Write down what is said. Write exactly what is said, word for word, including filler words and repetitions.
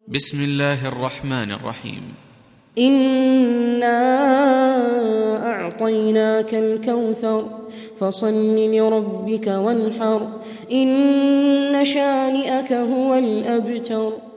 بسم الله الرحمن الرحيم. إنا أعطيناك الكوثر فصل لربك وانحر إن شانئك هو الأبتر.